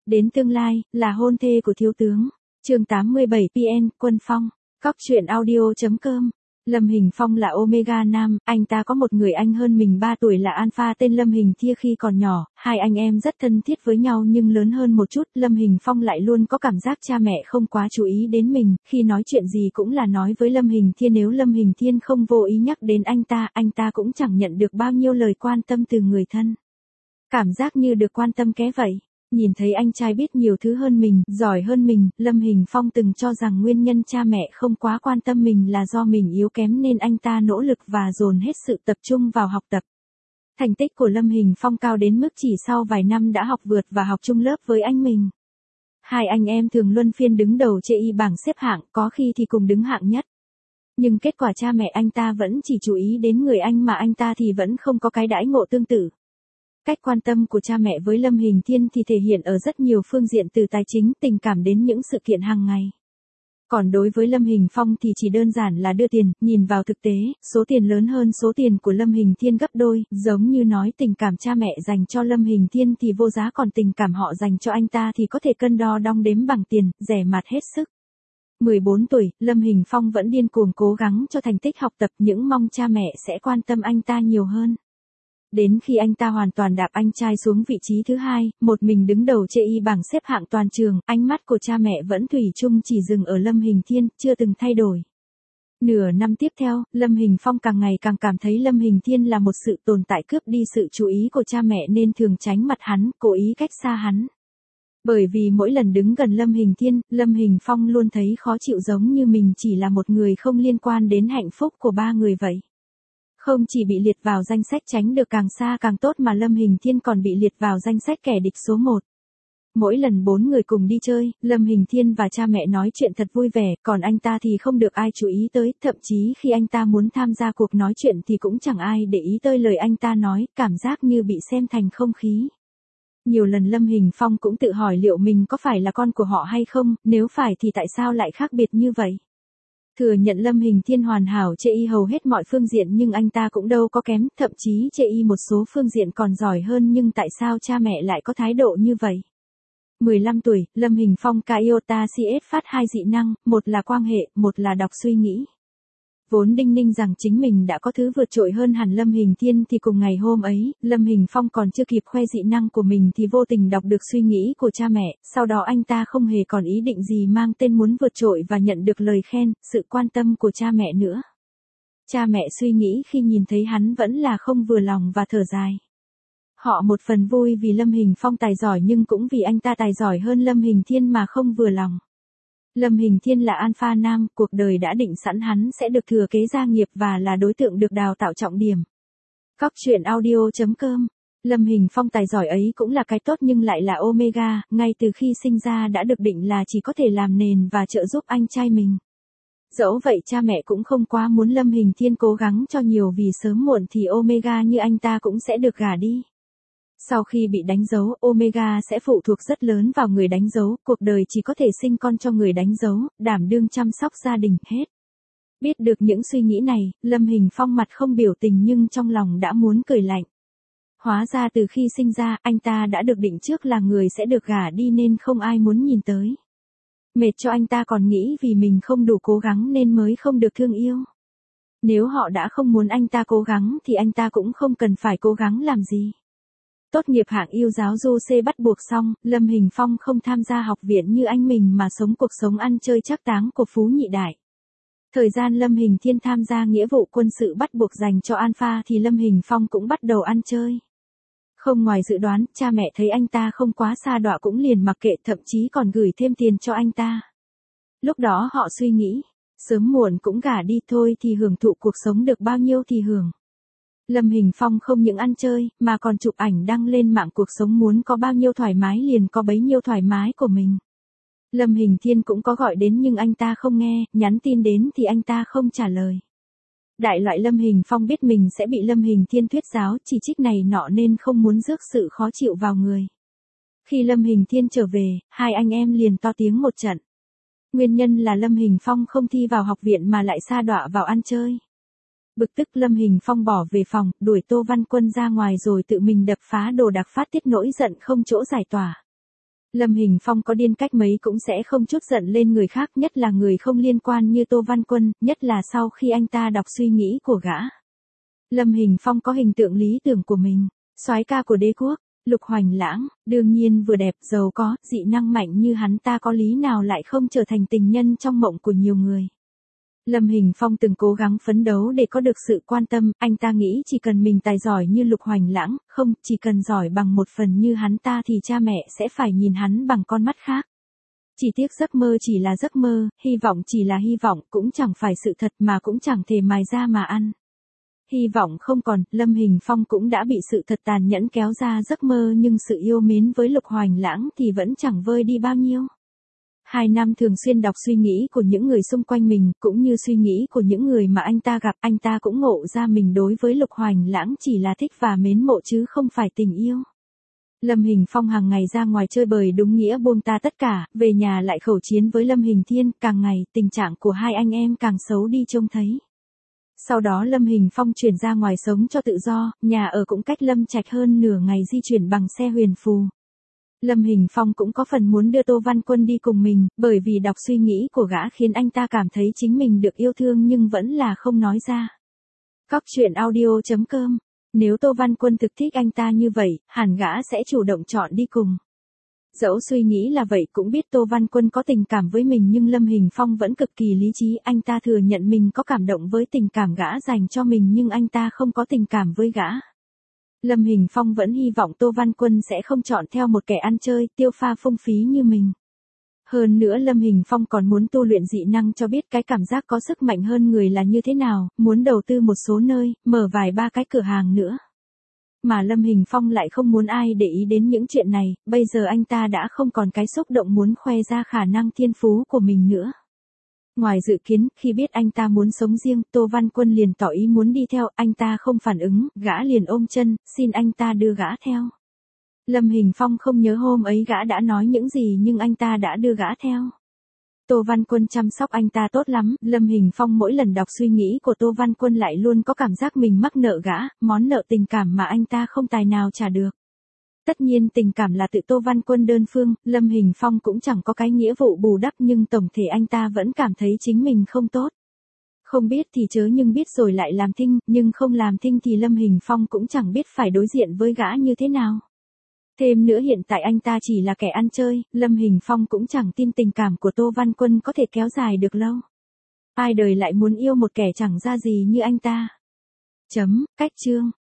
Đến tương lai, là hôn thê của thiếu tướng. Chương 87 PN, Quân Phong. Cóc truyện audio.com. Lâm Hình Phong là Omega Nam, anh ta có một người anh hơn mình 3 tuổi là Alpha tên Lâm Hình Thia khi còn nhỏ, hai anh em rất thân thiết với nhau nhưng lớn hơn một chút, Lâm Hình Phong lại luôn có cảm giác cha mẹ không quá chú ý đến mình, khi nói chuyện gì cũng là nói với Lâm Hình Thia, nếu Lâm Hình Thiên không vô ý nhắc đến anh ta cũng chẳng nhận được bao nhiêu lời quan tâm từ người thân. Cảm giác như được quan tâm ké vậy. Nhìn thấy anh trai biết nhiều thứ hơn mình, giỏi hơn mình, Lâm Hình Phong từng cho rằng nguyên nhân cha mẹ không quá quan tâm mình là do mình yếu kém nên anh ta nỗ lực và dồn hết sự tập trung vào học tập. Thành tích của Lâm Hình Phong cao đến mức chỉ sau vài năm đã học vượt và học chung lớp với anh mình. Hai anh em thường luân phiên đứng đầu chê bảng xếp hạng, có khi thì cùng đứng hạng nhất. Nhưng kết quả cha mẹ anh ta vẫn chỉ chú ý đến người anh mà anh ta thì vẫn không có cái đãi ngộ tương tự. Cách quan tâm của cha mẹ với Lâm Hình Thiên thì thể hiện ở rất nhiều phương diện từ tài chính, tình cảm đến những sự kiện hàng ngày. Còn đối với Lâm Hình Phong thì chỉ đơn giản là đưa tiền, nhìn vào thực tế, số tiền lớn hơn số tiền của Lâm Hình Thiên gấp đôi, giống như nói tình cảm cha mẹ dành cho Lâm Hình Thiên thì vô giá, còn tình cảm họ dành cho anh ta thì có thể cân đo đong đếm bằng tiền, rẻ mạt hết sức. 14 tuổi, Lâm Hình Phong vẫn điên cuồng cố gắng cho thành tích học tập, những mong cha mẹ sẽ quan tâm anh ta nhiều hơn. Đến khi anh ta hoàn toàn đạp anh trai xuống vị trí thứ hai, một mình đứng đầu chê bảng xếp hạng toàn trường, ánh mắt của cha mẹ vẫn thủy chung chỉ dừng ở Lâm Hình Thiên, chưa từng thay đổi. Nửa năm tiếp theo, Lâm Hình Phong càng ngày càng cảm thấy Lâm Hình Thiên là một sự tồn tại cướp đi sự chú ý của cha mẹ nên thường tránh mặt hắn, cố ý cách xa hắn. Bởi vì mỗi lần đứng gần Lâm Hình Thiên, Lâm Hình Phong luôn thấy khó chịu, giống như mình chỉ là một người không liên quan đến hạnh phúc của ba người vậy. Không chỉ bị liệt vào danh sách tránh được càng xa càng tốt mà Lâm Hình Thiên còn bị liệt vào danh sách kẻ địch số 1. Mỗi lần 4 người cùng đi chơi, Lâm Hình Thiên và cha mẹ nói chuyện thật vui vẻ, còn anh ta thì không được ai chú ý tới, thậm chí khi anh ta muốn tham gia cuộc nói chuyện thì cũng chẳng ai để ý tới lời anh ta nói, cảm giác như bị xem thành không khí. Nhiều lần Lâm Hình Phong cũng tự hỏi liệu mình có phải là con của họ hay không, nếu phải thì tại sao lại khác biệt như vậy. Thừa nhận Lâm Hình Thiên hoàn hảo chê hầu hết mọi phương diện nhưng anh ta cũng đâu có kém, thậm chí chê một số phương diện còn giỏi hơn, nhưng tại sao cha mẹ lại có thái độ như vậy? 15 tuổi, Lâm Hình Phong Iota CS phát 2 dị năng, một là quang hệ, một là đọc suy nghĩ. Vốn đinh ninh rằng chính mình đã có thứ vượt trội hơn hẳn Lâm Hình Thiên thì cùng ngày hôm ấy, Lâm Hình Phong còn chưa kịp khoe dị năng của mình thì vô tình đọc được suy nghĩ của cha mẹ, sau đó anh ta không hề còn ý định gì mang tên muốn vượt trội và nhận được lời khen, sự quan tâm của cha mẹ nữa. Cha mẹ suy nghĩ khi nhìn thấy hắn vẫn là không vừa lòng và thở dài. Họ một phần vui vì Lâm Hình Phong tài giỏi nhưng cũng vì anh ta tài giỏi hơn Lâm Hình Thiên mà không vừa lòng. Lâm Hình Thiên là Alpha Nam, cuộc đời đã định sẵn hắn sẽ được thừa kế gia nghiệp và là đối tượng được đào tạo trọng điểm. Cóc truyện audio.com. Lâm Hình Phong tài giỏi ấy cũng là cái tốt nhưng lại là Omega, ngay từ khi sinh ra đã được định là chỉ có thể làm nền và trợ giúp anh trai mình. Dẫu vậy cha mẹ cũng không quá muốn Lâm Hình Thiên cố gắng cho nhiều vì sớm muộn thì Omega như anh ta cũng sẽ được gả đi. Sau khi bị đánh dấu, Omega sẽ phụ thuộc rất lớn vào người đánh dấu, cuộc đời chỉ có thể sinh con cho người đánh dấu, đảm đương chăm sóc gia đình hết. Biết được những suy nghĩ này, Lâm Hình Phong mặt không biểu tình nhưng trong lòng đã muốn cười lạnh. Hóa ra từ khi sinh ra, anh ta đã được định trước là người sẽ được gả đi nên không ai muốn nhìn tới. Mệt cho anh ta còn nghĩ vì mình không đủ cố gắng nên mới không được thương yêu. Nếu họ đã không muốn anh ta cố gắng thì anh ta cũng không cần phải cố gắng làm gì. Tốt nghiệp hạng yêu giáo du C bắt buộc xong, Lâm Hình Phong không tham gia học viện như anh mình mà sống cuộc sống ăn chơi trác táng của phú nhị đại. Thời gian Lâm Hình Thiên tham gia nghĩa vụ quân sự bắt buộc dành cho Alpha thì Lâm Hình Phong cũng bắt đầu ăn chơi. Không ngoài dự đoán, cha mẹ thấy anh ta không quá sa đọa cũng liền mặc kệ, thậm chí còn gửi thêm tiền cho anh ta. Lúc đó họ suy nghĩ, sớm muộn cũng gả đi thôi thì hưởng thụ cuộc sống được bao nhiêu thì hưởng. Lâm Hình Phong không những ăn chơi, mà còn chụp ảnh đăng lên mạng, cuộc sống muốn có bao nhiêu thoải mái liền có bấy nhiêu thoải mái của mình. Lâm Hình Thiên cũng có gọi đến nhưng anh ta không nghe, nhắn tin đến thì anh ta không trả lời. Đại loại Lâm Hình Phong biết mình sẽ bị Lâm Hình Thiên thuyết giáo chỉ trích này nọ nên không muốn rước sự khó chịu vào người. Khi Lâm Hình Thiên trở về, hai anh em liền to tiếng một trận. Nguyên nhân là Lâm Hình Phong không thi vào học viện mà lại sa đọa vào ăn chơi. Bực tức Lâm Hình Phong bỏ về phòng, đuổi Tô Văn Quân ra ngoài rồi tự mình đập phá đồ đạc phát tiết nỗi giận không chỗ giải tỏa. Lâm Hình Phong có điên cách mấy cũng sẽ không chút giận lên người khác, nhất là người không liên quan như Tô Văn Quân, nhất là sau khi anh ta đọc suy nghĩ của gã. Lâm Hình Phong có hình tượng lý tưởng của mình, soái ca của đế quốc, Lục Hoành Lãng, đương nhiên vừa đẹp, giàu có, dị năng mạnh như hắn ta có lý nào lại không trở thành tình nhân trong mộng của nhiều người. Lâm Hình Phong từng cố gắng phấn đấu để có được sự quan tâm, anh ta nghĩ chỉ cần mình tài giỏi như Lục Hoành Lãng, không, chỉ cần giỏi bằng một phần như hắn ta thì cha mẹ sẽ phải nhìn hắn bằng con mắt khác. Chỉ tiếc giấc mơ chỉ là giấc mơ, hy vọng chỉ là hy vọng, cũng chẳng phải sự thật mà cũng chẳng thể mài ra mà ăn. Hy vọng không còn, Lâm Hình Phong cũng đã bị sự thật tàn nhẫn kéo ra giấc mơ, nhưng sự yêu mến với Lục Hoành Lãng thì vẫn chẳng vơi đi bao nhiêu. 2 năm thường xuyên đọc suy nghĩ của những người xung quanh mình, cũng như suy nghĩ của những người mà anh ta gặp, anh ta cũng ngộ ra mình đối với Lục Hoành Lãng chỉ là thích và mến mộ chứ không phải tình yêu. Lâm Hình Phong hàng ngày ra ngoài chơi bời đúng nghĩa buông ta tất cả, về nhà lại khẩu chiến với Lâm Hình Thiên, càng ngày tình trạng của hai anh em càng xấu đi trông thấy. Sau đó Lâm Hình Phong chuyển ra ngoài sống cho tự do, nhà ở cũng cách Lâm Trạch hơn nửa ngày di chuyển bằng xe huyền phù. Lâm Hình Phong cũng có phần muốn đưa Tô Văn Quân đi cùng mình, bởi vì đọc suy nghĩ của gã khiến anh ta cảm thấy chính mình được yêu thương nhưng vẫn là không nói ra. Cóc truyện audio.com. Nếu Tô Văn Quân thực thích anh ta như vậy, hẳn gã sẽ chủ động chọn đi cùng. Dẫu suy nghĩ là vậy, cũng biết Tô Văn Quân có tình cảm với mình, nhưng Lâm Hình Phong vẫn cực kỳ lý trí, anh ta thừa nhận mình có cảm động với tình cảm gã dành cho mình nhưng anh ta không có tình cảm với gã. Lâm Hình Phong vẫn hy vọng Tô Văn Quân sẽ không chọn theo một kẻ ăn chơi, tiêu pha phung phí như mình. Hơn nữa Lâm Hình Phong còn muốn tu luyện dị năng cho biết cái cảm giác có sức mạnh hơn người là như thế nào, muốn đầu tư một số nơi, mở vài ba cái cửa hàng nữa. Mà Lâm Hình Phong lại không muốn ai để ý đến những chuyện này, bây giờ anh ta đã không còn cái xúc động muốn khoe ra khả năng thiên phú của mình nữa. Ngoài dự kiến, khi biết anh ta muốn sống riêng, Tô Văn Quân liền tỏ ý muốn đi theo, anh ta không phản ứng, gã liền ôm chân, xin anh ta đưa gã theo. Lâm Hình Phong không nhớ hôm ấy gã đã nói những gì nhưng anh ta đã đưa gã theo. Tô Văn Quân chăm sóc anh ta tốt lắm, Lâm Hình Phong mỗi lần đọc suy nghĩ của Tô Văn Quân lại luôn có cảm giác mình mắc nợ gã, món nợ tình cảm mà anh ta không tài nào trả được. Tất nhiên tình cảm là tự Tô Văn Quân đơn phương, Lâm Hình Phong cũng chẳng có cái nghĩa vụ bù đắp nhưng tổng thể anh ta vẫn cảm thấy chính mình không tốt. Không biết thì chớ nhưng biết rồi lại làm thinh, nhưng không làm thinh thì Lâm Hình Phong cũng chẳng biết phải đối diện với gã như thế nào. Thêm nữa hiện tại anh ta chỉ là kẻ ăn chơi, Lâm Hình Phong cũng chẳng tin tình cảm của Tô Văn Quân có thể kéo dài được lâu. Ai đời lại muốn yêu một kẻ chẳng ra gì như anh ta. Cách chương.